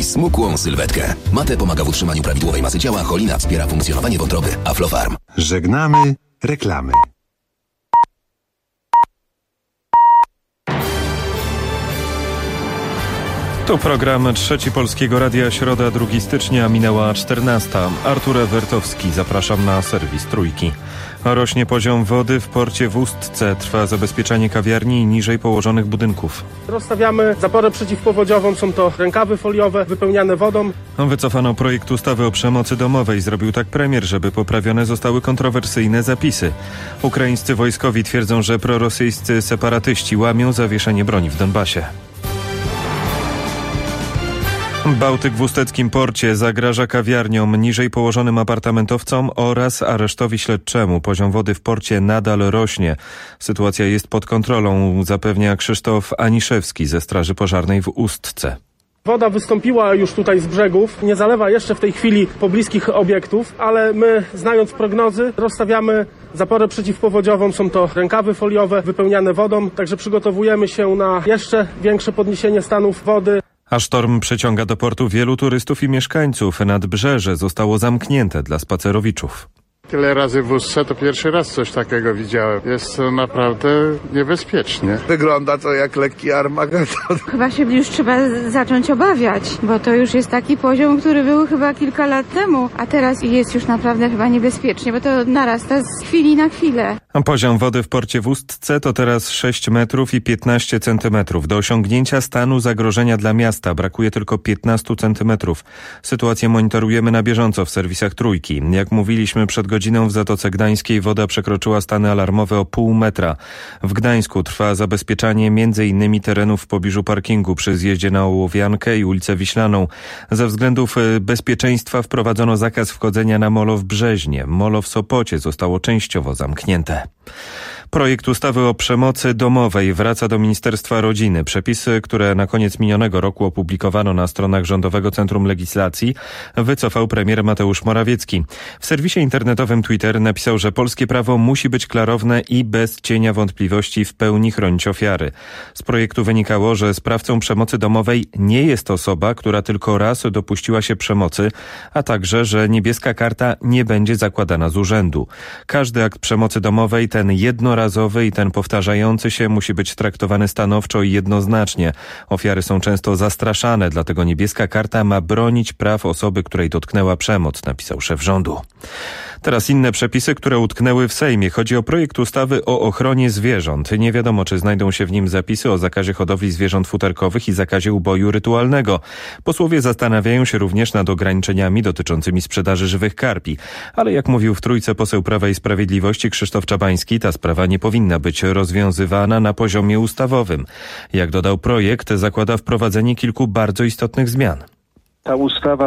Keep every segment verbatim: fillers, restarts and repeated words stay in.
smukłą sylwetkę. Mate pomaga w utrzymaniu prawidłowej masy ciała, Cholina wspiera funkcjonowanie wątroby. Aflofarm. Żegnamy reklamy. Tu program Trzeci Polskiego Radia, środa drugiego stycznia, minęła czternasta. Artur Ewertowski, zapraszam na serwis Trójki. Rośnie poziom wody w porcie w Ustce. Trwa zabezpieczanie kawiarni i niżej położonych budynków. Rozstawiamy zaporę przeciwpowodziową. Są to rękawy foliowe wypełniane wodą. Wycofano projekt ustawy o przemocy domowej. Zrobił tak premier, żeby poprawione zostały kontrowersyjne zapisy. Ukraińscy wojskowi twierdzą, że prorosyjscy separatyści łamią zawieszenie broni w Donbasie. Bałtyk w usteckim porcie zagraża kawiarniom, niżej położonym apartamentowcom oraz aresztowi śledczemu. Poziom wody w porcie nadal rośnie. Sytuacja jest pod kontrolą, zapewnia Krzysztof Aniszewski ze Straży Pożarnej w Ustce. Woda wystąpiła już tutaj z brzegów, nie zalewa jeszcze w tej chwili pobliskich obiektów, ale my, znając prognozy, rozstawiamy zaporę przeciwpowodziową. Są to rękawy foliowe wypełniane wodą, także przygotowujemy się na jeszcze większe podniesienie stanów wody. A sztorm przyciąga do portu wielu turystów i mieszkańców. Nadbrzeże zostało zamknięte dla spacerowiczów. Tyle razy w Ustce to pierwszy raz coś takiego widziałem. Jest to naprawdę niebezpiecznie. Wygląda to jak lekki Armagedon. Chyba się już trzeba zacząć obawiać, bo to już jest taki poziom, który był chyba kilka lat temu, a teraz jest już naprawdę chyba niebezpiecznie, bo to narasta z chwili na chwilę. Poziom wody w porcie w Ustce to teraz sześć metrów i piętnaście centymetrów. Do osiągnięcia stanu zagrożenia dla miasta brakuje tylko piętnaście centymetrów. Sytuację monitorujemy na bieżąco w serwisach Trójki. Jak mówiliśmy przed godziną, w Zatoce Gdańskiej woda przekroczyła stany alarmowe o pół metra. W Gdańsku trwa zabezpieczanie między innymi terenów w pobliżu parkingu przy zjeździe na Ołowiankę i ulicę Wiślaną. Ze względów bezpieczeństwa wprowadzono zakaz wchodzenia na molo w Brzeźnie. Molo w Sopocie zostało częściowo zamknięte. Projekt ustawy o przemocy domowej wraca do Ministerstwa Rodziny. Przepisy, które na koniec minionego roku opublikowano na stronach Rządowego Centrum Legislacji, wycofał premier Mateusz Morawiecki. W serwisie internetowym Twitter napisał, że polskie prawo musi być klarowne i bez cienia wątpliwości w pełni chronić ofiary. Z projektu wynikało, że sprawcą przemocy domowej nie jest osoba, która tylko raz dopuściła się przemocy, a także, że niebieska karta nie będzie zakładana z urzędu. Każdy akt przemocy domowej, ten jednorazowy i ten powtarzający się, musi być traktowany stanowczo i jednoznacznie. Ofiary są często zastraszane, dlatego niebieska karta ma bronić praw osoby, której dotknęła przemoc, napisał szef rządu. Teraz inne przepisy, które utknęły w Sejmie. Chodzi o projekt ustawy o ochronie zwierząt. Nie wiadomo, czy znajdą się w nim zapisy o zakazie hodowli zwierząt futerkowych i zakazie uboju rytualnego. Posłowie zastanawiają się również nad ograniczeniami dotyczącymi sprzedaży żywych karpi. Ale jak mówił w Trójce poseł Prawa i Sprawiedliwości Krzysztof Czabański, ta sprawa nie powinna być rozwiązywana na poziomie ustawowym. Jak dodał, projekt zakłada wprowadzenie kilku bardzo istotnych zmian. Ta ustawa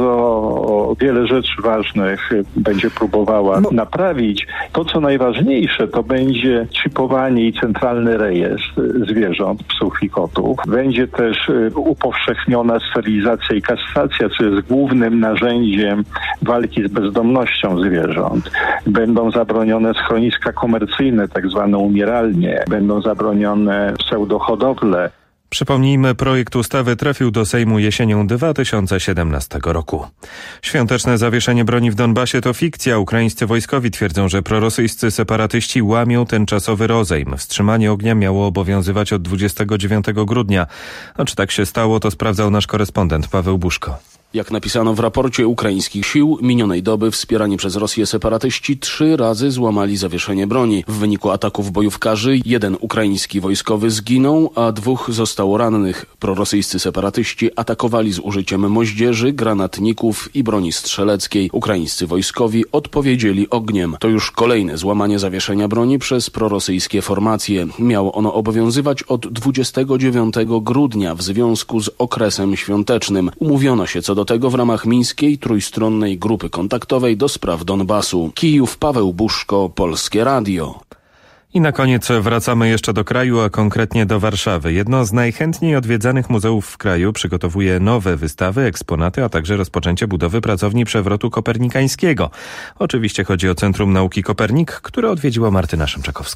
bardzo wiele rzeczy ważnych będzie próbowała no. naprawić. To, co najważniejsze, to będzie czipowanie i centralny rejestr zwierząt, psów i kotów. Będzie też upowszechniona sterylizacja i kastracja, co jest głównym narzędziem walki z bezdomnością zwierząt. Będą zabronione schroniska komercyjne, tak zwane umieralnie. Będą zabronione pseudohodowle. Przypomnijmy, projekt ustawy trafił do Sejmu jesienią dwa tysiące siedemnastego roku. Świąteczne zawieszenie broni w Donbasie to fikcja. Ukraińscy wojskowi twierdzą, że prorosyjscy separatyści łamią tymczasowy rozejm. Wstrzymanie ognia miało obowiązywać od dwudziestego dziewiątego grudnia. A czy tak się stało, to sprawdzał nasz korespondent Paweł Buszko. Jak napisano w raporcie ukraińskich sił, minionej doby wspierani przez Rosję separatyści trzy razy złamali zawieszenie broni. W wyniku ataków bojówkarzy jeden ukraiński wojskowy zginął, a dwóch zostało rannych. Prorosyjscy separatyści atakowali z użyciem moździerzy, granatników i broni strzeleckiej. Ukraińscy wojskowi odpowiedzieli ogniem. To już kolejne złamanie zawieszenia broni przez prorosyjskie formacje. Miało ono obowiązywać od dwudziestego dziewiątego grudnia w związku z okresem świątecznym. Umówiono się co do tego w ramach mińskiej trójstronnej grupy kontaktowej do spraw Donbasu. Kijów, Paweł Buszko, Polskie Radio. I na koniec wracamy jeszcze do kraju, a konkretnie do Warszawy. Jedno z najchętniej odwiedzanych muzeów w kraju przygotowuje nowe wystawy, eksponaty, a także rozpoczęcie budowy pracowni przewrotu kopernikańskiego. Oczywiście chodzi o Centrum Nauki Kopernik, które odwiedziła Martyna Szymczakowska.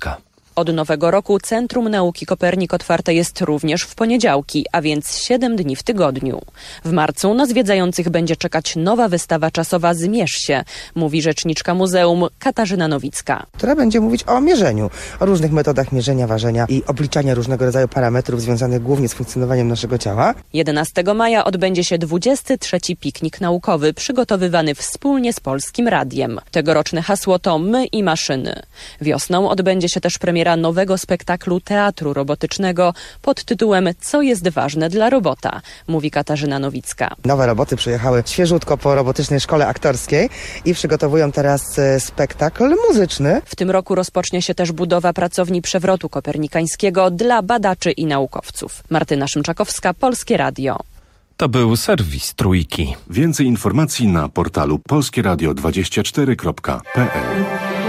Od nowego roku Centrum Nauki Kopernik otwarte jest również w poniedziałki, a więc siedem dni w tygodniu. W marcu na zwiedzających będzie czekać nowa wystawa czasowa Zmierz się, mówi rzeczniczka muzeum Katarzyna Nowicka. Która będzie mówić o mierzeniu, o różnych metodach mierzenia, ważenia i obliczania różnego rodzaju parametrów związanych głównie z funkcjonowaniem naszego ciała. jedenastego maja odbędzie się dwudziesty trzeci piknik naukowy, przygotowywany wspólnie z Polskim Radiem. Tegoroczne hasło to My i maszyny. Wiosną odbędzie się też premiera nowego spektaklu teatru robotycznego pod tytułem Co jest ważne dla robota, mówi Katarzyna Nowicka. Nowe roboty przyjechały świeżutko po robotycznej szkole aktorskiej i przygotowują teraz spektakl muzyczny. W tym roku rozpocznie się też budowa pracowni przewrotu kopernikańskiego dla badaczy i naukowców. Martyna Szymczakowska, Polskie Radio. To był serwis Trójki. Więcej informacji na portalu polskieradio dwadzieścia cztery kropka p l.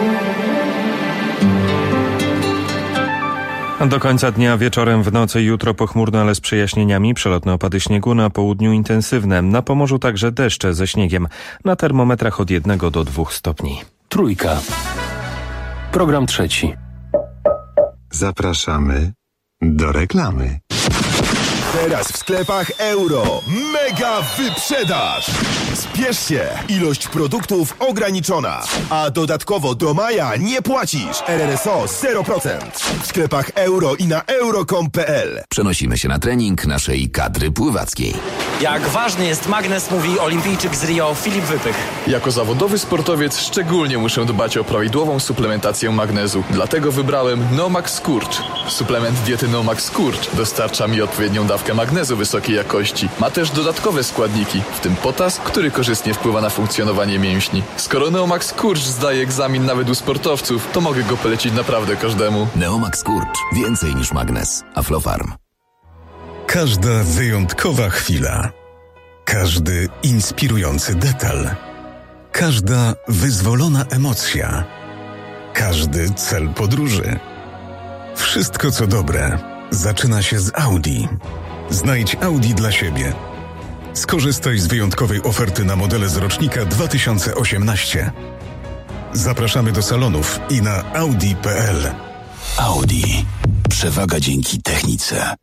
Do końca dnia, wieczorem, w nocy i jutro pochmurno, ale z przejaśnieniami. Przelotne opady śniegu, na południu intensywne. Na Pomorzu także deszcze ze śniegiem. Na termometrach od jednego do dwóch stopni. Trójka. Program trzeci. Zapraszamy do reklamy. Teraz w sklepach Euro. Mega wyprzedaż! Spiesz się! Ilość produktów ograniczona. A dodatkowo do maja nie płacisz. R R S O zero procent. W sklepach Euro i na euro kropka com kropka p l. Przenosimy się na trening naszej kadry pływackiej. Jak ważny jest magnes, mówi olimpijczyk z Rio Filip Wypych. Jako zawodowy sportowiec szczególnie muszę dbać o prawidłową suplementację magnezu. Dlatego wybrałem Nomax Skurcz. Suplement diety Nomax Skurcz dostarcza mi odpowiednią dawkę magnezu wysokiej jakości. Ma też dodatkowe składniki, w tym potas, który korzystnie wpływa na funkcjonowanie mięśni. Skoro Neomax Skurcz zdaje egzamin nawet u sportowców, to mogę go polecić naprawdę każdemu. Neomax Skurcz. Więcej niż magnes. Aflofarm. Każda wyjątkowa chwila. Każdy inspirujący detal. Każda wyzwolona emocja. Każdy cel podróży. Wszystko co dobre zaczyna się z Audi. Znajdź Audi dla siebie. Skorzystaj z wyjątkowej oferty na modele z rocznika dwa tysiące osiemnaście. Zapraszamy do salonów i na audi kropka p l. Audi. Przewaga dzięki technice.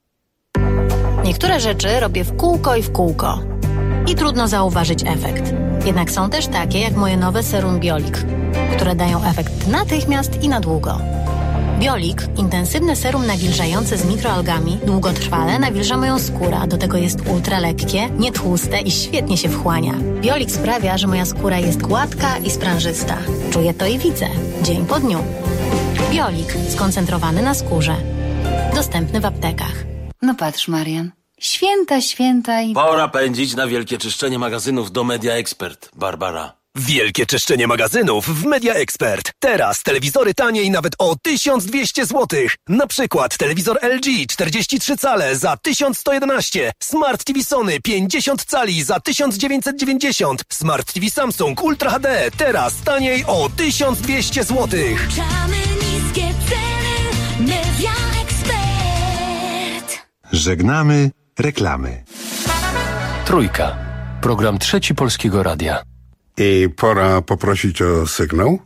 Niektóre rzeczy robię w kółko i w kółko. I trudno zauważyć efekt. Jednak są też takie jak moje nowe serum Biolik, które dają efekt natychmiast i na długo. Biolik, intensywne serum nawilżające z mikroalgami, długotrwale nawilża moją skórę, a do tego jest ultralekkie, nietłuste i świetnie się wchłania. Biolik sprawia, że moja skóra jest gładka i sprężysta. Czuję to i widzę, dzień po dniu. Biolik, skoncentrowany na skórze. Dostępny w aptekach. No patrz, Marian. Święta, święta i... Pora pędzić na wielkie czyszczenie magazynów do Media Expert, Barbara. Wielkie czyszczenie magazynów w Media Expert. Teraz telewizory taniej nawet o tysiąc dwieście złotych. Na przykład telewizor L G czterdzieści trzy cale za tysiąc sto jedenaście, Smart T V Sony pięćdziesiąt cali za tysiąc dziewięćset dziewięćdziesiąt, Smart T V Samsung Ultra H D teraz taniej o tysiąc dwieście złotych. Niskie ceny, Media Expert. Żegnamy reklamy. Trójka. Program trzeci Polskiego Radia. I pora poprosić o sygnał.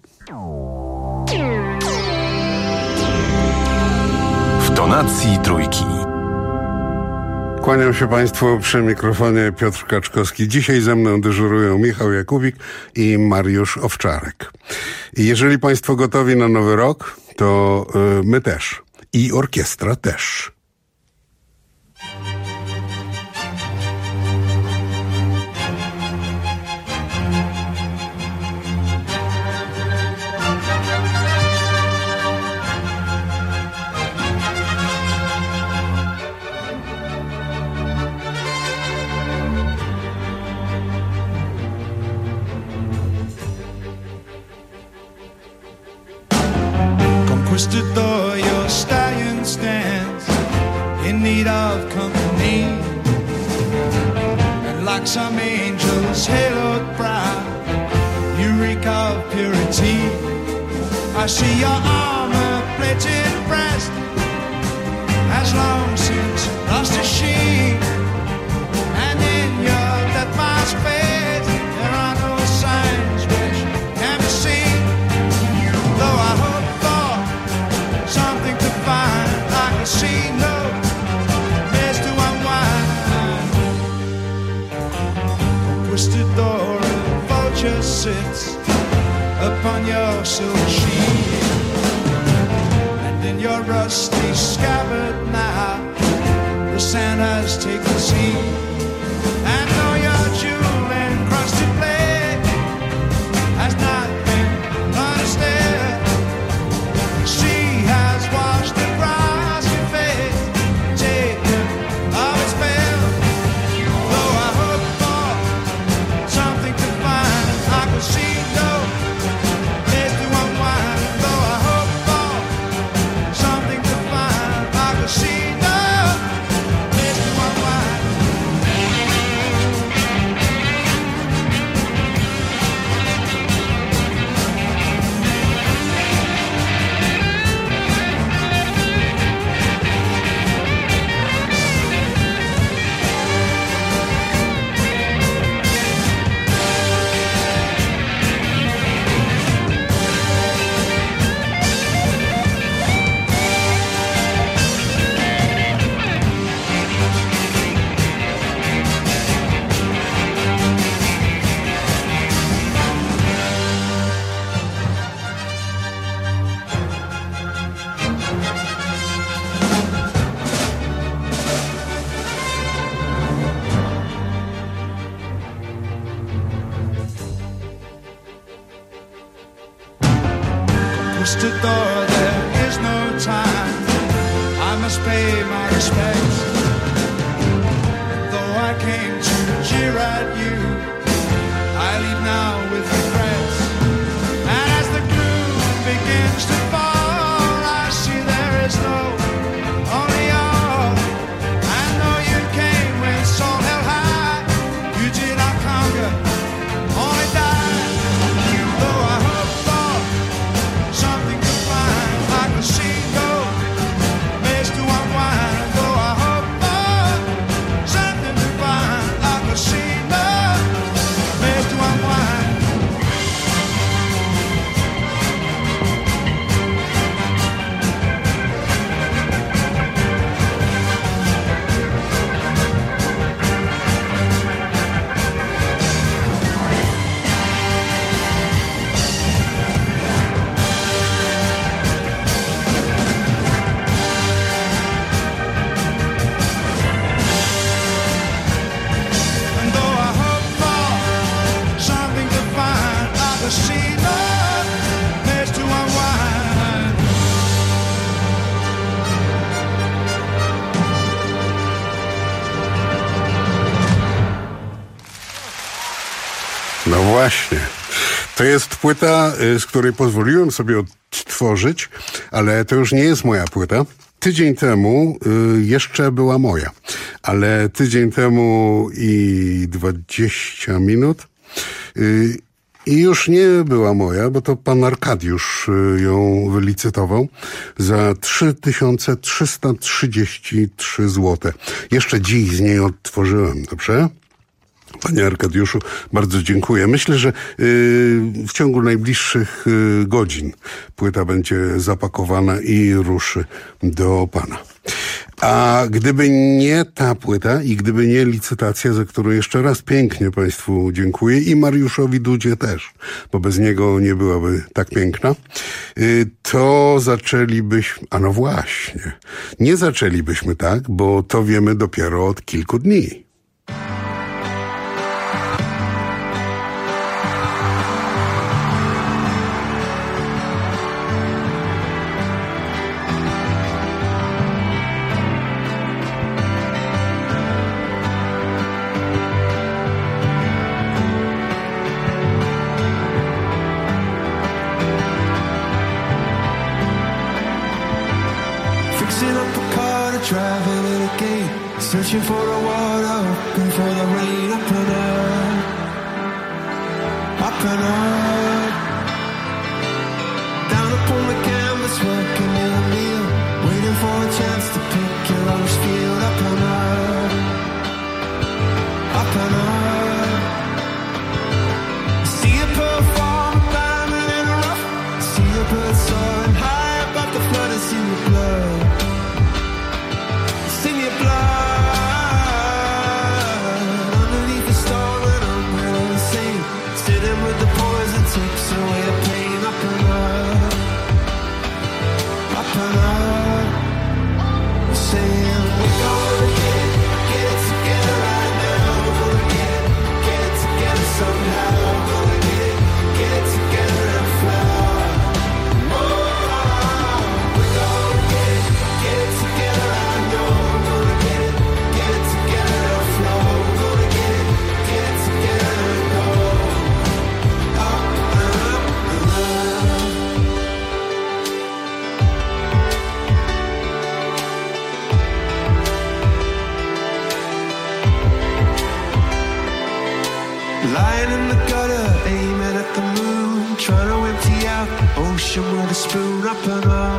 W tonacji Trójki. Kłaniam się Państwu przy mikrofonie Piotr Kaczkowski. Dzisiaj ze mną dyżurują Michał Jakubik i Mariusz Owczarek. I jeżeli Państwo gotowi na nowy rok, to y, my też. I orkiestra też. Conquistador, your stallion stands in need of company, and like some angel's haloed brow, you reek of purity. I see your armor-plated breast has long since lost its sheen, and in your death-mask face there are no signs which can be seen. Though I hope for something twisted door, a vulture sits upon your silver sheet, and in your rusty scabbard now the sand has taken seat. And though your jewel encrusted blade has not been understood, she has washed the grass your face, taken of its spell. Though I hope for something to find, I could see no place to unwind. Though I hope for something to find, I could see no place to unwind. Twisted door, there is no time. I must pay my respects. Though I came to jeer at you, I leave now with regrets. And as the gloom begins to fall, I see there is no only all. I know you came when soul held high. You did not conquer, only die. Though I hope for something to find, I can see no place to unwind. Though I hope for something to find, I can see no place to unwind. And though I hope for something to find, I can see no place to unwind. No właśnie. To jest płyta, y, z której pozwoliłem sobie odtworzyć, ale to już nie jest moja płyta. Tydzień temu y, jeszcze była moja, ale tydzień temu i dwadzieścia minut y, i już nie była moja, bo to pan Arkadiusz y, ją wylicytował za trzy tysiące trzysta trzydzieści trzy złote. Jeszcze dziś z niej odtworzyłem, dobrze? Panie Arkadiuszu, bardzo dziękuję. Myślę, że y, w ciągu najbliższych y, godzin płyta będzie zapakowana i ruszy do pana. A gdyby nie ta płyta i gdyby nie licytacja, za którą jeszcze raz pięknie państwu dziękuję i Mariuszowi Dudzie też, bo bez niego nie byłaby tak piękna, y, to zaczęlibyśmy, a no właśnie, nie zaczęlibyśmy tak, bo to wiemy dopiero od kilku dni. Fixing up a car to travel in a gate, searching for the water, hoping for the rain up and up, up and up. Down upon the canvas, working in a meal, waiting for a chance to pick your lunch field. Up and up, up and up. See a pearl form, a diamond in a rough. See a bird soaring high above the flood and see your blood. See your blood underneath the storm, and I'm ready. Lying in the gutter, aiming at the moon, trying to empty out the ocean with a spoon. Up and up,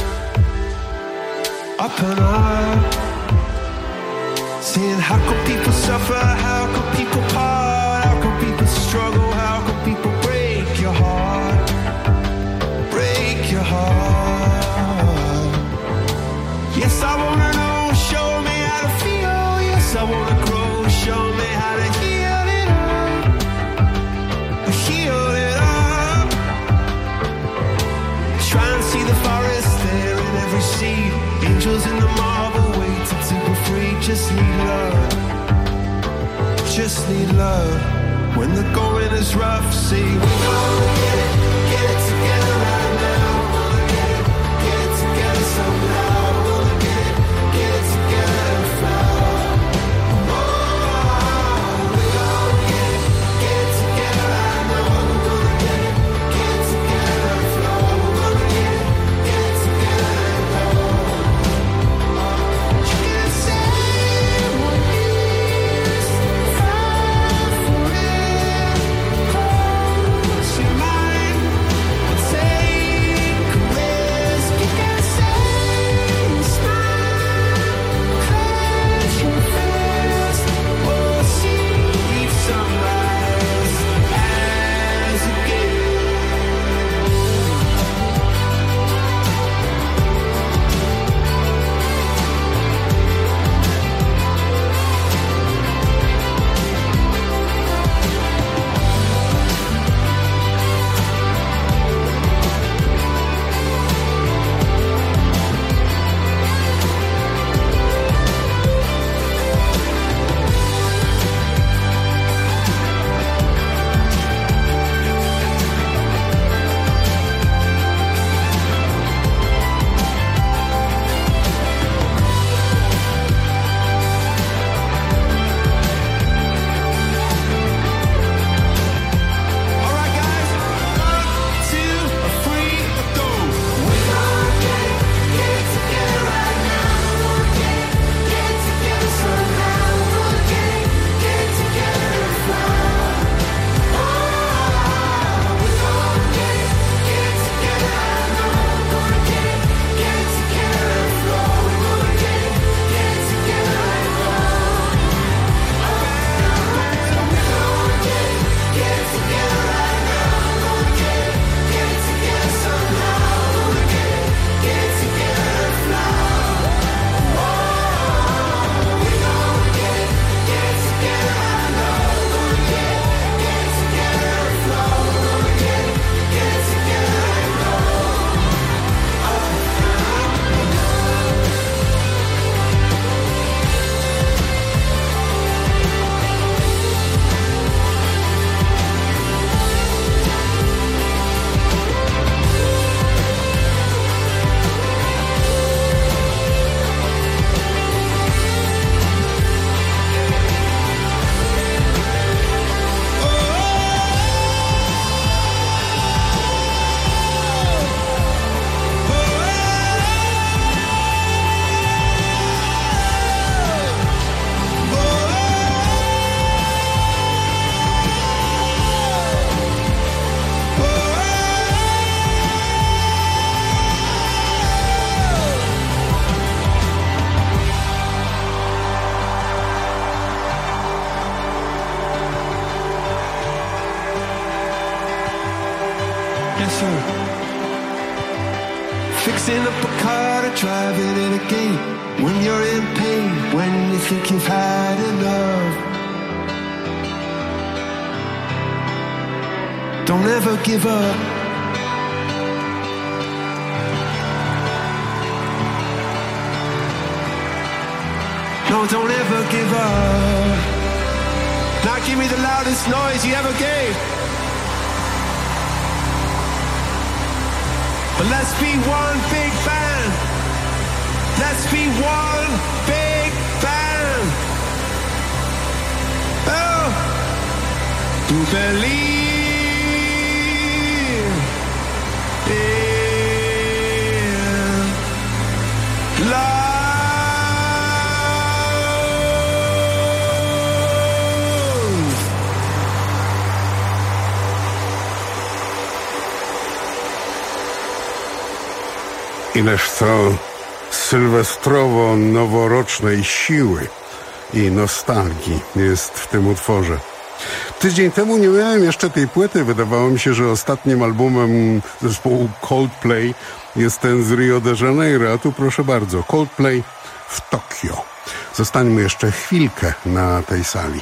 up and up. Saying how come people suffer, how come people part, how come people struggle, how come people break your heart, break your heart. Yes, I wanna know, show me how to feel. Yes, I wanna grow, show me how to heal it up, heal it up. Try and see the forest there in every seed. Angels in the marble waiting to be free. Just need love, just need love. When the going is rough, see we gonna get it, get it together right now. Wanna get it, get it together somehow. Wanna get it, get it together and fly. Oh, we gonna get it, get it together right now. Wanna get it, get it together and flow. Wanna get it, get it together and go. You can say what is far for it. Close your mind and take a risk. You can say smile, clench your fist. We'll see sunrise as a gift. Yes, sir. Fixing up a car or driving it again. When you're in pain, when you think you've had enough. Don't ever give up. No, don't ever give up. Now give me the loudest noise you ever gave. But let's be one big band. Let's be one big band. Oh, to believe in love. Ileż to sylwestrowo-noworocznej siły i nostalgii jest w tym utworze. Tydzień temu nie miałem jeszcze tej płyty. Wydawało mi się, że ostatnim albumem zespołu Coldplay jest ten z Rio de Janeiro, a tu proszę bardzo, Coldplay w Tokio. Zostańmy jeszcze chwilkę na tej sali.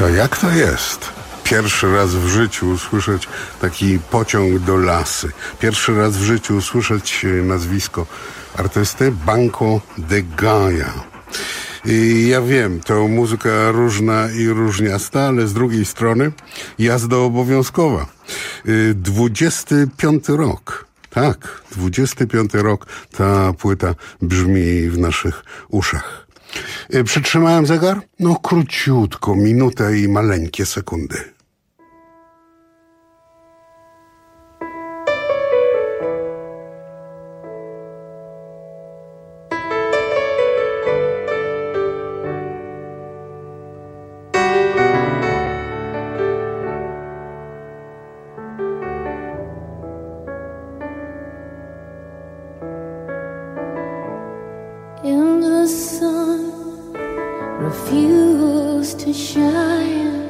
Co, jak to jest? Pierwszy raz w życiu usłyszeć taki pociąg do lasy. Pierwszy raz w życiu usłyszeć nazwisko artysty Banco de Gaia. I ja wiem, to muzyka różna i różniasta, ale z drugiej strony jazda obowiązkowa. dwudziesty piąty rok. Tak, dwudziesty piąty rok ta płyta brzmi w naszych uszach. Przytrzymałem zegar? No króciutko, minutę i maleńkie sekundy. And the sun refused to shine,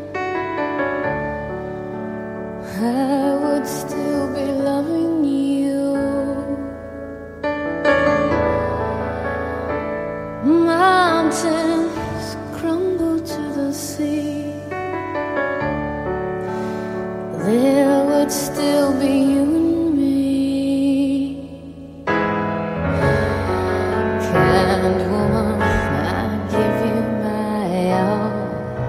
I would still be loving you. Mountains crumble to the sea, there would still be you and me. Kind woman, I give you my all.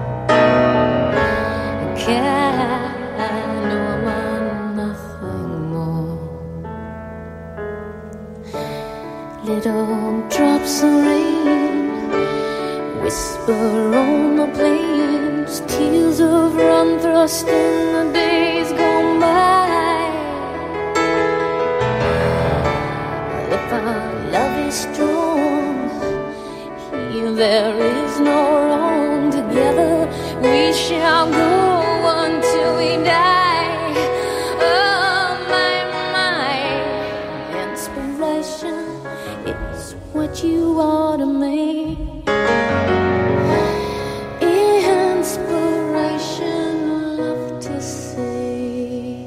Kind woman, nothing more. Little drops of rain whisper on the plains, tears of run thrust in the days gone by. If our love is strong, here there is no wrong. Together we shall go until we die. Oh my, my inspiration is what you are to me. Inspiration, love to see.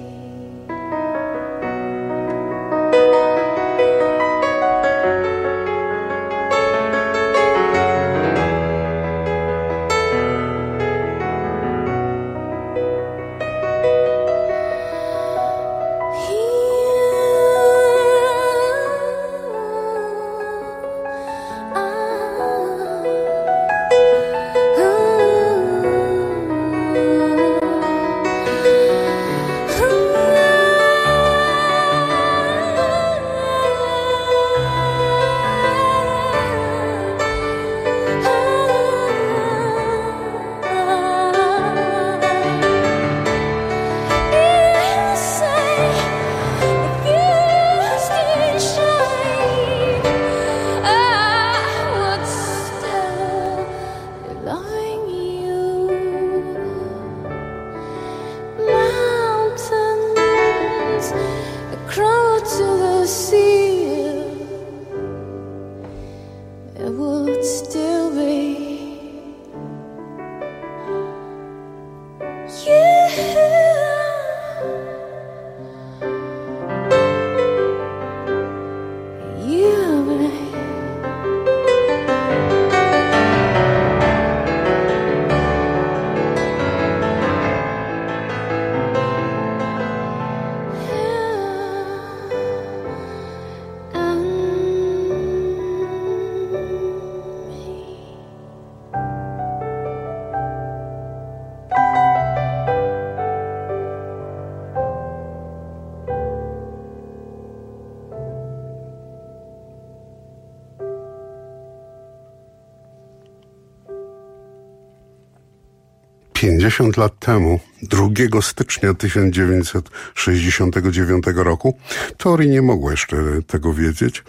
pięćdziesiąt lat temu, drugiego stycznia tysiąc dziewięćset sześćdziesiątego dziewiątego roku, Tori nie mogła jeszcze tego wiedzieć,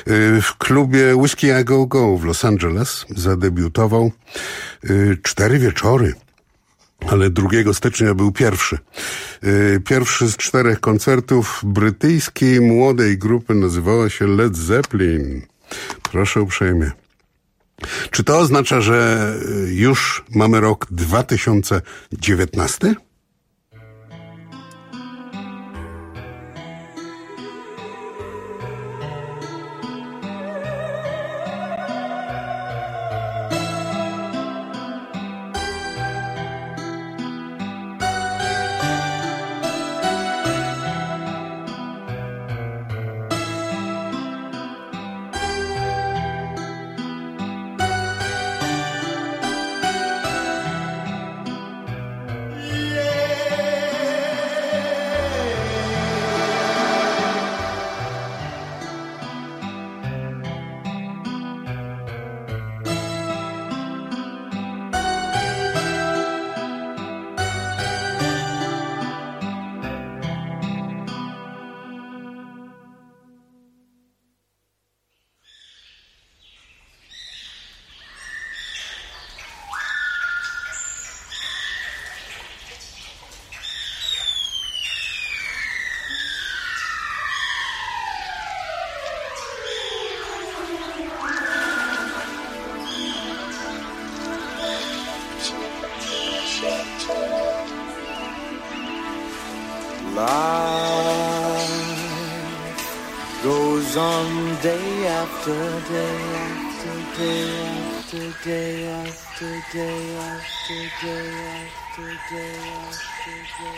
w klubie Whiskey A Go Go w Los Angeles zadebiutował cztery wieczory. Ale drugiego stycznia był pierwszy. Pierwszy z czterech koncertów brytyjskiej młodej grupy nazywała się Led Zeppelin. Proszę uprzejmie. Czy to oznacza, że już mamy rok dwa tysiące dziewiętnasty? Life goes on day after day after day after day after day after day after day after day.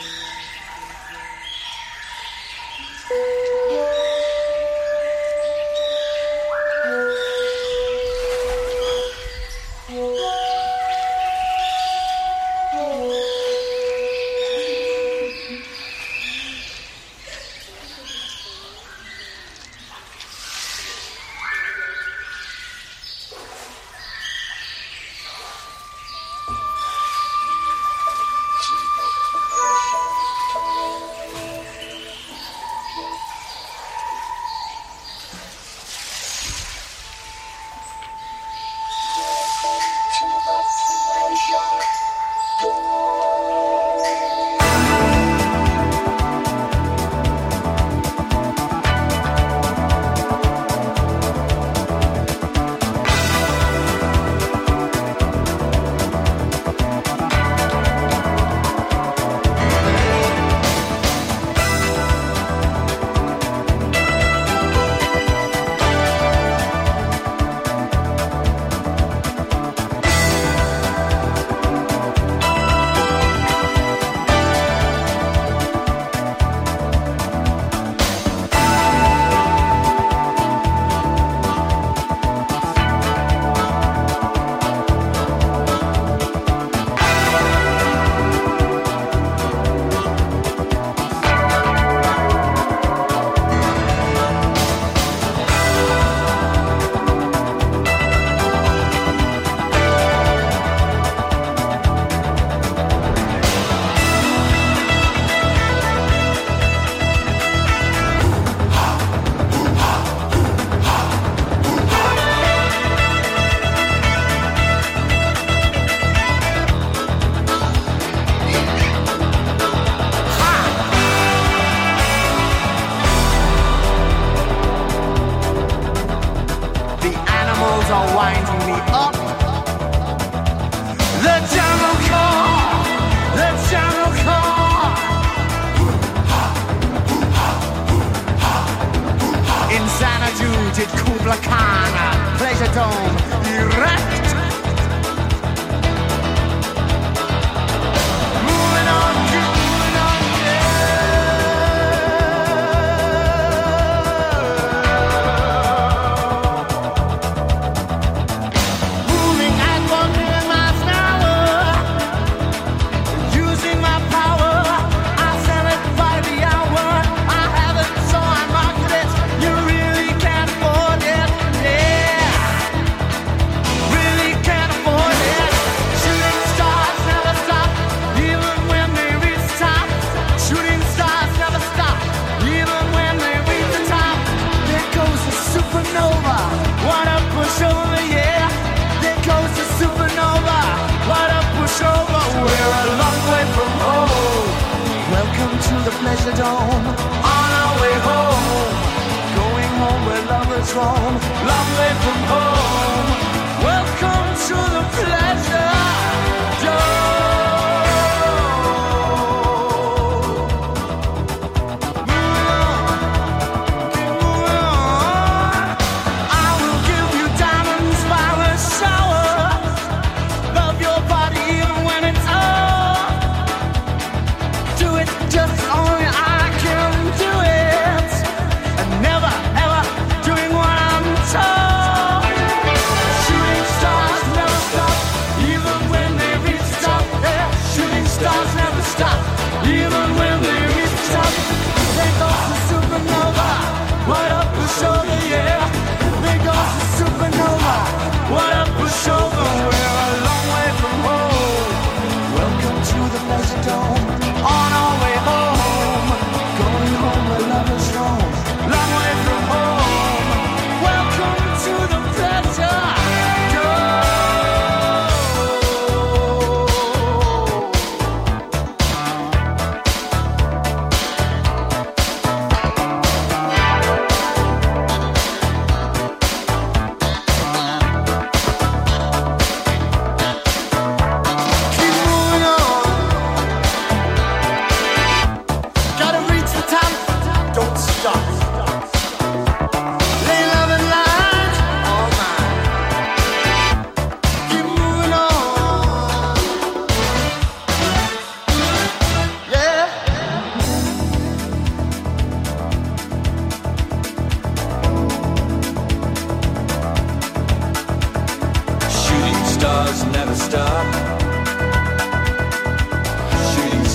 Never ever doing what I'm told.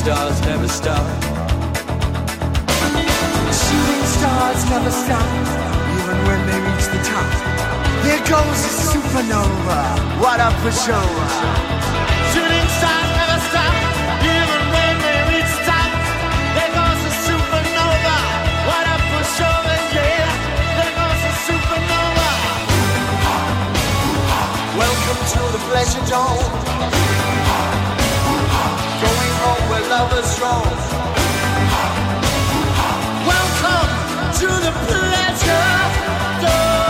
stars never stop. Shooting stars never stop, even when they reach the top. There goes a supernova, what a pushover. Shooting stars never stop, even when they reach the top. There goes a supernova, what a pushover, yeah. There goes a supernova. Welcome to the pleasure dome, going home where lovers roam. Welcome to the pleasure dome.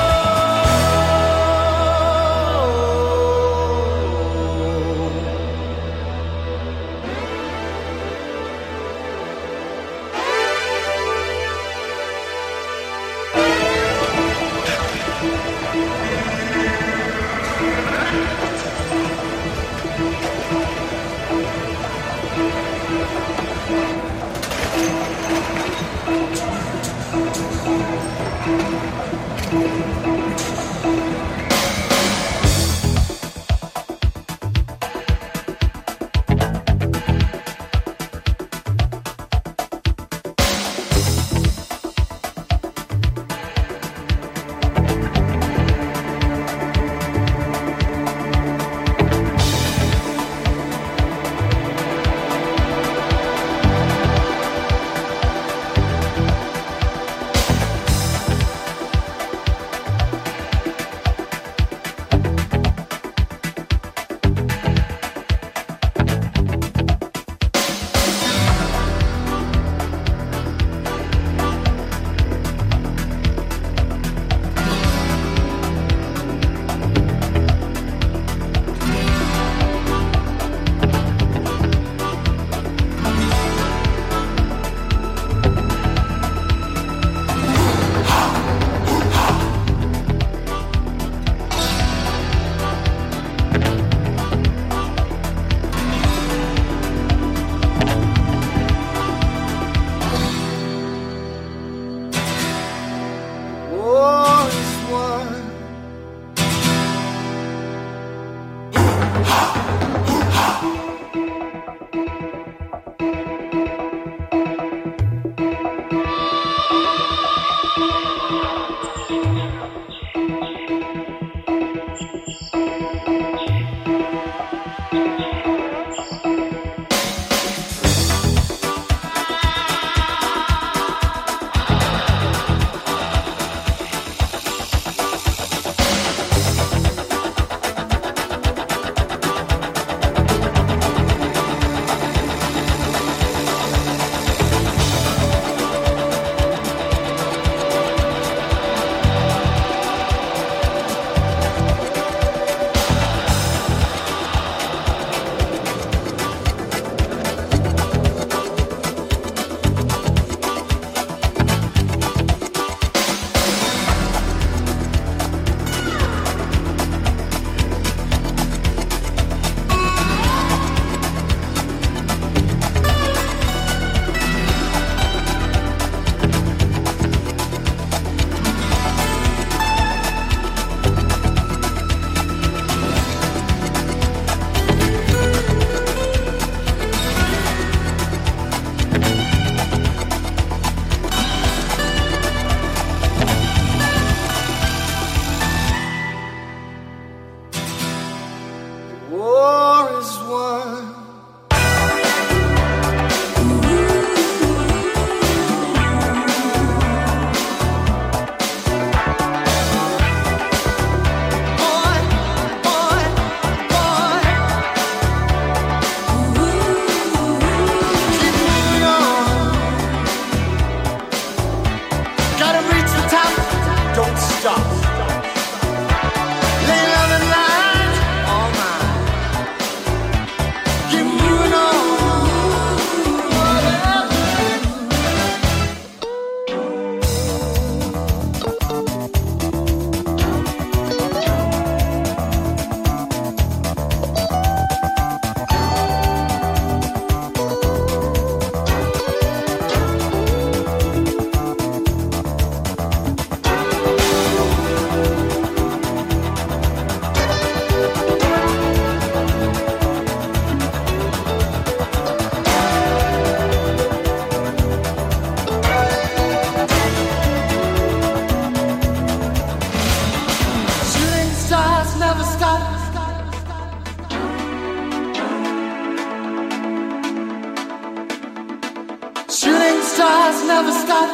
Shooting stars never stop.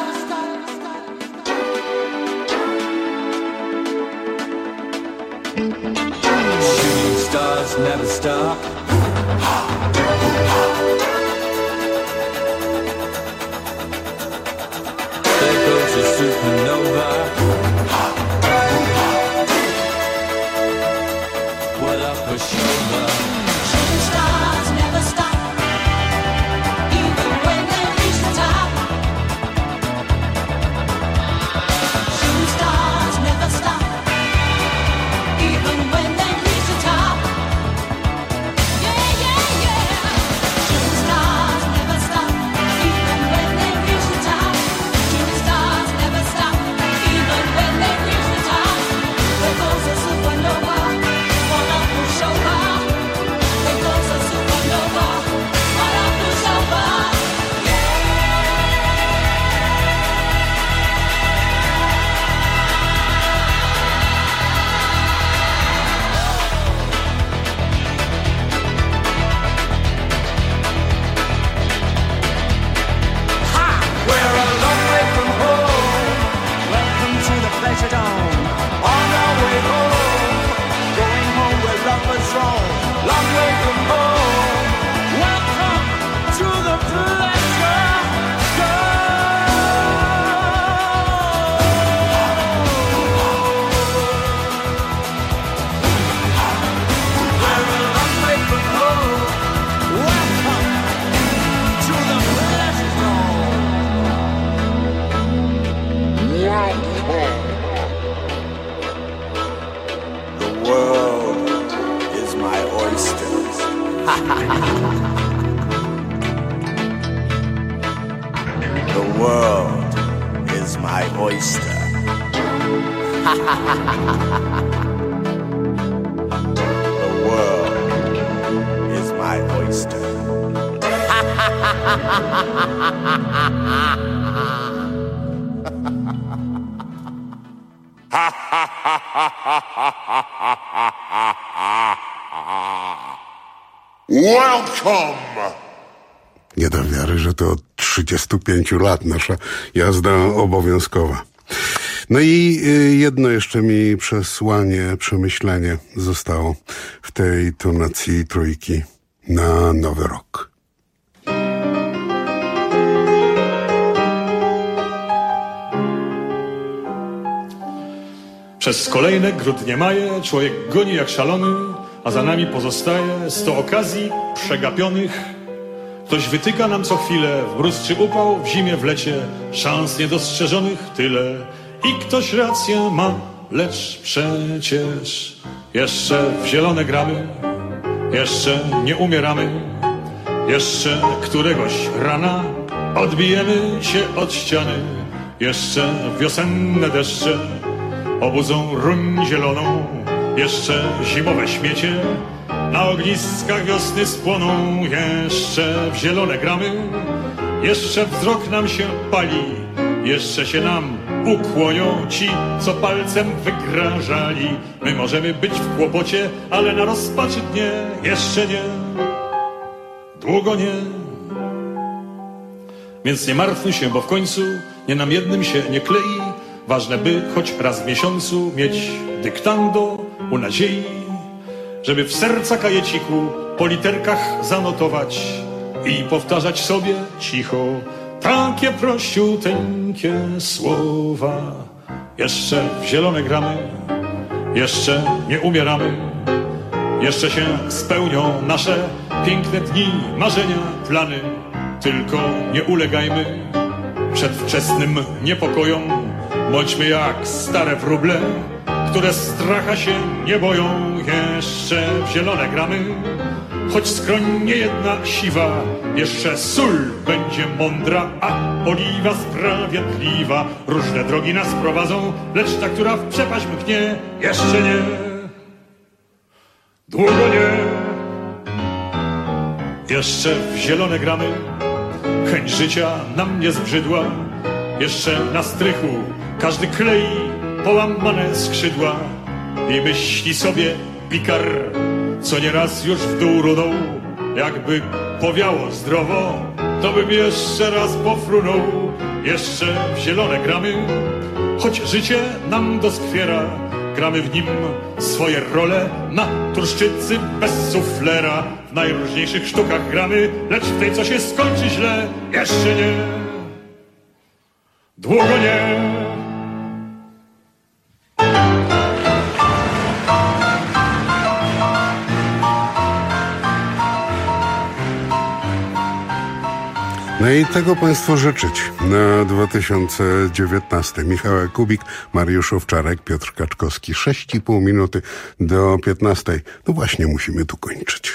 Shooting stars never stop. There goes a supernova. What a pushover. Shooting stars never stop. Even when they reach the top. Shooting stars never stop. Even when they reach the top. Yeah, yeah, yeah. Shooting stars never stop. Even when they reach the top. Shooting stars never stop. Even when they reach the top. There goes a supernova. What a pushover. There goes a supernova. What a pushover. We're a long way from home. Welcome to the pleasure dome. On our way home, going home where lovers roam. Long way from home. Welcome to the pleasure dome. We're a long way from home. Welcome to the pleasure dome. The world is my oyster. The world is my oyster. The world is my oyster. Welcome! Nie do wiary, że to od trzydziestu pięciu lat nasza jazda obowiązkowa. No i jedno jeszcze mi przesłanie, przemyślenie zostało w tej tonacji trójki na Nowy Rok. Przez kolejne grudnie maje człowiek goni jak szalony, a za nami pozostaje sto okazji przegapionych. Ktoś wytyka nam co chwilę w mróz czy upał, w zimie, w lecie, szans niedostrzeżonych tyle. I ktoś rację ma, lecz przecież jeszcze w zielone gramy, jeszcze nie umieramy, jeszcze któregoś rana odbijemy się od ściany, jeszcze wiosenne deszcze obudzą ruń zieloną, jeszcze zimowe śmiecie na ogniskach wiosny spłoną. Jeszcze w zielone gramy, jeszcze wzrok nam się pali, jeszcze się nam ukłonią ci, co palcem wygrażali. My możemy być w kłopocie, ale na rozpaczy dnie jeszcze nie, długo nie. Więc nie martwmy się, bo w końcu nie nam jednym się nie klei. Ważne, by choć raz w miesiącu mieć dyktando u nadziei, żeby w serca kajeciku po literkach zanotować i powtarzać sobie cicho takie prościuteńkie słowa. Jeszcze w zielone gramy, jeszcze nie umieramy, jeszcze się spełnią nasze piękne dni, marzenia, plany. Tylko nie ulegajmy przedwczesnym niepokojom, bądźmy jak stare wróble, które stracha się nie boją. Jeszcze w zielone gramy, choć skroń nie jedna siwa, jeszcze sól będzie mądra, a oliwa sprawiedliwa. Różne drogi nas prowadzą, lecz ta, która w przepaść mknie, jeszcze nie, długo nie. Jeszcze w zielone gramy, chęć życia nam nie zbrzydła, jeszcze na strychu każdy klei połamane skrzydła i myśli sobie pikar, co nieraz już w dół runął, jakby powiało zdrowo, to bym jeszcze raz pofrunął, jeszcze w zielone gramy, choć życie nam doskwiera, gramy w nim swoje role na truszczycy bez suflera. W najróżniejszych sztukach gramy, lecz w tej, co się skończy źle, jeszcze nie, długo nie. No i tego Państwu życzyć na dwa tysiące dziewiętnasty. Michał Jakubik, Mariusz Owczarek, Piotr Kaczkowski. sześć i pół minuty do piętnastej. No właśnie, musimy tu kończyć.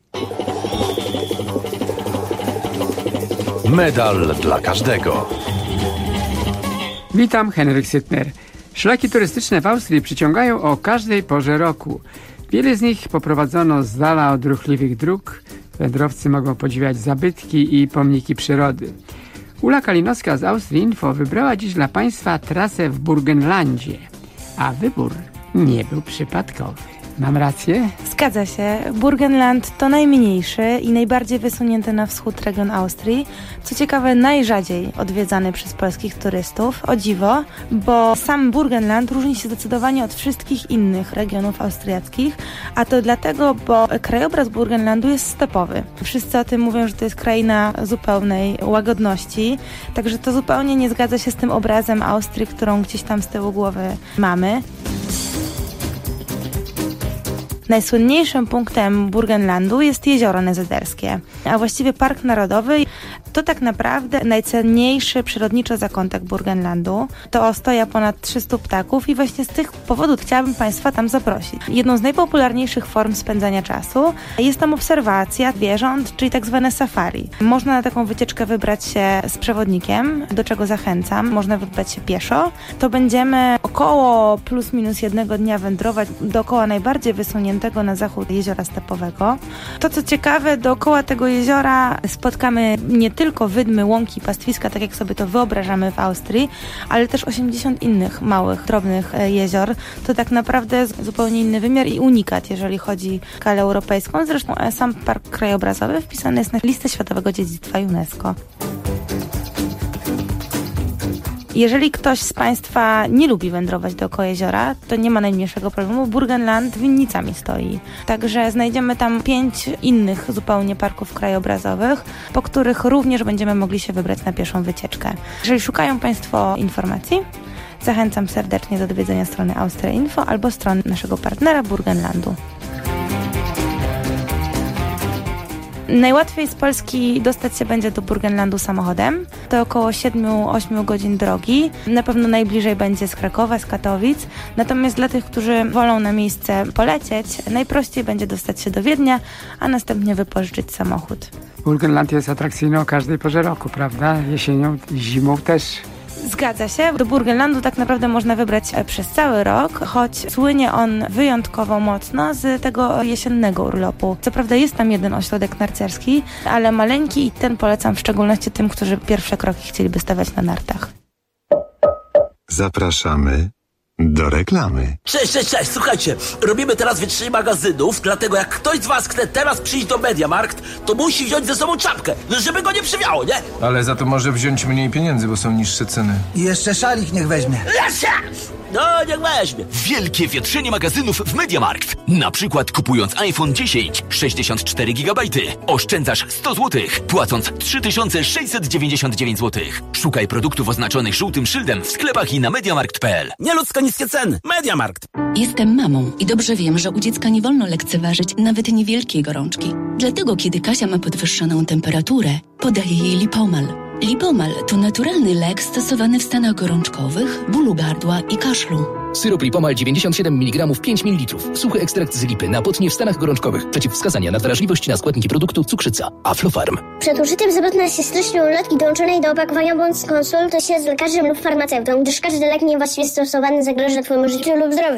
Medal dla każdego. Witam, Henryk Sytner. Szlaki turystyczne w Austrii przyciągają o każdej porze roku. Wiele z nich poprowadzono z dala od ruchliwych dróg. Wędrowcy mogą podziwiać zabytki i pomniki przyrody. Ula Kalinowska z Austrii Info wybrała dziś dla Państwa trasę w Burgenlandzie. A wybór nie był przypadkowy. Mam rację? Zgadza się. Burgenland to najmniejszy i najbardziej wysunięty na wschód region Austrii. Co ciekawe, najrzadziej odwiedzany przez polskich turystów. O dziwo, bo sam Burgenland różni się zdecydowanie od wszystkich innych regionów austriackich, a to dlatego, bo krajobraz Burgenlandu jest stepowy. Wszyscy o tym mówią, że to jest kraina zupełnej łagodności, także to zupełnie nie zgadza się z tym obrazem Austrii, którą gdzieś tam z tyłu głowy mamy. Najsłynniejszym punktem Burgenlandu jest jezioro Nezederskie, a właściwie Park Narodowy. To tak naprawdę najcenniejszy przyrodniczo zakątek Burgenlandu. To ostoja ponad trzystu ptaków i właśnie z tych powodów chciałabym Państwa tam zaprosić. Jedną z najpopularniejszych form spędzania czasu jest tam obserwacja zwierząt, czyli tak zwane safari. Można na taką wycieczkę wybrać się z przewodnikiem, do czego zachęcam. Można wybrać się pieszo. To będziemy około plus minus jednego dnia wędrować dookoła najbardziej wysuniętego na zachód jeziora stepowego. To co ciekawe, dookoła tego jeziora spotkamy nie tylko wydmy, łąki, pastwiska, tak jak sobie to wyobrażamy w Austrii, ale też osiemdziesiąt innych małych, drobnych jezior. To tak naprawdę zupełnie inny wymiar i unikat, jeżeli chodzi o skalę europejską. Zresztą sam park krajobrazowy wpisany jest na listę Światowego Dziedzictwa UNESCO. Jeżeli ktoś z Państwa nie lubi wędrować dookoła jeziora, to nie ma najmniejszego problemu. Burgenland winnicami stoi. Także znajdziemy tam pięć innych zupełnie parków krajobrazowych, po których również będziemy mogli się wybrać na pieszą wycieczkę. Jeżeli szukają Państwo informacji, zachęcam serdecznie do odwiedzenia strony Austria Info albo strony naszego partnera Burgenlandu. Najłatwiej z Polski dostać się będzie do Burgenlandu samochodem. To około siedem do ośmiu godzin drogi. Na pewno najbliżej będzie z Krakowa, z Katowic. Natomiast dla tych, którzy wolą na miejsce polecieć, najprościej będzie dostać się do Wiednia, a następnie wypożyczyć samochód. Burgenland jest atrakcyjny o każdej porze roku, prawda? Jesienią, zimą też. Zgadza się. Do Burgenlandu tak naprawdę można wybrać przez cały rok, choć słynie on wyjątkowo mocno z tego jesiennego urlopu. Co prawda jest tam jeden ośrodek narciarski, ale maleńki i ten polecam w szczególności tym, którzy pierwsze kroki chcieliby stawiać na nartach. Zapraszamy do reklamy. Cześć, cześć, cześć, słuchajcie, robimy teraz wytrzymań magazynów, dlatego jak ktoś z was chce teraz przyjść do Mediamarkt, to musi wziąć ze sobą czapkę, żeby go nie przywiało, nie? Ale za to może wziąć mniej pieniędzy, bo są niższe ceny. I jeszcze szalik niech weźmie. No, niech weźmie. Wielkie wietrzenie magazynów w Mediamarkt. Na przykład kupując iPhone dziesięć, sześćdziesiąt cztery gigabajty, oszczędzasz sto złotych, płacąc trzy tysiące sześćset dziewięćdziesiąt dziewięć złotych. Szukaj produktów oznaczonych żółtym szyldem w sklepach i na mediamarkt kropka p l. Nieludzko niskie ceny. Mediamarkt. Jestem mamą i dobrze wiem, że u dziecka nie wolno lekceważyć nawet niewielkiej gorączki. Dlatego, kiedy Kasia ma podwyższoną temperaturę, podaję jej Lipomal. Lipomal to naturalny lek stosowany w stanach gorączkowych, bólu gardła i kaszlu. Syrop Lipomal dziewięćdziesiąt siedem miligramów pięć mililitrów. Suchy ekstrakt z lipy na potnie w stanach gorączkowych. Przeciwwskazania na wrażliwość na składniki produktu cukrzyca. Aflofarm. Przed użyciem zapewne się styczną ulotki dołączonej do opakowania bądź skonsultuj się z lekarzem lub farmaceutą, gdyż każdy lek niewłaściwie stosowany zagraża Twojemu życiu lub zdrowiu.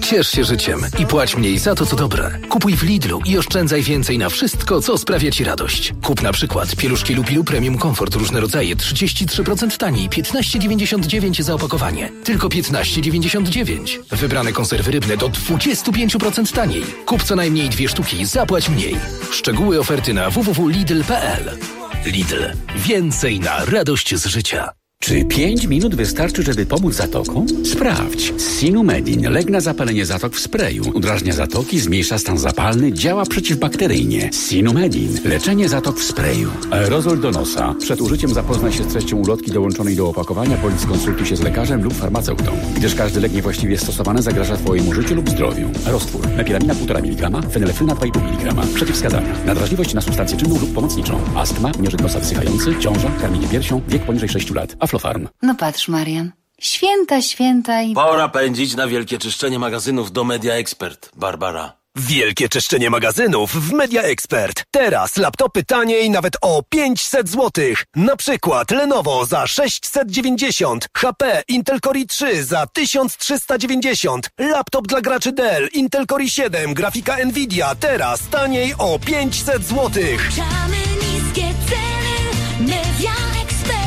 Ciesz się życiem i płać mniej za to, co dobre. Kupuj w Lidlu i oszczędzaj więcej na wszystko, co sprawia Ci radość. Kup na przykład pieluszki Lupilu Premium Comfort różne rodzaje trzydzieści trzy procent taniej, piętnaście dziewięćdziesiąt dziewięć za opakowanie. Tylko piętnaście dziewięćdziesiąt dziewięć. Wybrane konserwy rybne do dwadzieścia pięć procent taniej. Kup co najmniej dwie sztuki, zapłać mniej. Szczegóły oferty na w w w kropka lidl kropka p l. Lidl. Więcej na radość z życia. Czy pięć minut wystarczy, żeby pomóc zatokom? Sprawdź. Sinumedin. Lek na zapalenie zatok w sprayu. Udrażnia zatoki, zmniejsza stan zapalny, działa przeciwbakteryjnie. Sinumedin. Leczenie zatok w sprayu. Aerozol do nosa. Przed użyciem zapoznaj się z treścią ulotki dołączonej do opakowania, bądź skonsultuj się z lekarzem lub farmaceutą, gdyż każdy lek niewłaściwie stosowany zagraża Twojemu życiu lub zdrowiu. Roztwór. Mepiramina półtora miligrama, fenylefryna dwa i pół miligrama. Przeciwwskazania. Nadrażliwość na substancję czynną lub pomocniczą. Astma, nieżyt nosa wysychający, ciąża, karmienie piersią, wiek poniżej sześciu lat. Aflofarm. No patrz, Marian. Święta, święta i... Pora pędzić na wielkie czyszczenie magazynów do Media Expert, Barbara. Wielkie czyszczenie magazynów w Media Expert. Teraz laptopy taniej nawet o pięćset złotych. Na przykład Lenovo za sześćset dziewięćdziesiąt, H P Intel Core i trzy za tysiąc trzysta dziewięćdziesiąt, laptop dla graczy Dell Intel Core i siedem, grafika Nvidia teraz taniej o pięćset złotych. Niskie ceny, Media Expert.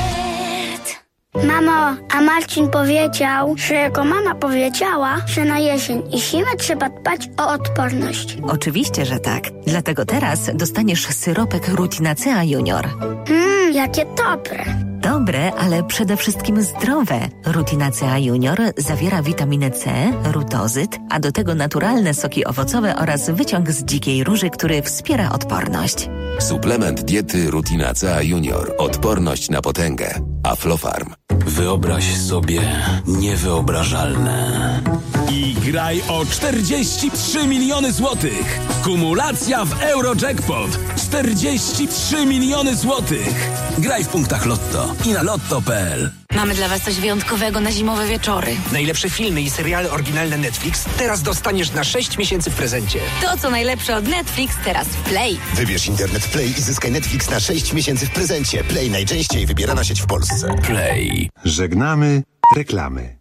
Mamo, a Marcin powiedział, że jego mama powiedziała, że na jesień i zimę trzeba dbać o odporność. Oczywiście, że tak. Dlatego teraz dostaniesz syropek Rutinacea Junior. Mmm, jakie dobre. Dobre, ale przede wszystkim zdrowe. Rutinacea Junior zawiera witaminę C, rutozyt, a do tego naturalne soki owocowe oraz wyciąg z dzikiej róży, który wspiera odporność. Suplement diety Rutinacea Junior. Odporność na potęgę. Aflofarm. Wyobraź sobie niewyobrażalne. I graj o czterdzieści trzy miliony złotych. Kumulacja w Eurojackpot. czterdzieści trzy miliony złotych. Graj w punktach Lotto i na lotto kropka p l. Mamy dla Was coś wyjątkowego na zimowe wieczory. Najlepsze filmy i seriale oryginalne Netflix teraz dostaniesz na sześć miesięcy w prezencie. To, co najlepsze od Netflix, teraz w Play. Wybierz internet Play i zyskaj Netflix na sześć miesięcy w prezencie. Play najczęściej wybierana sieć w Polsce. Play. Żegnamy reklamy.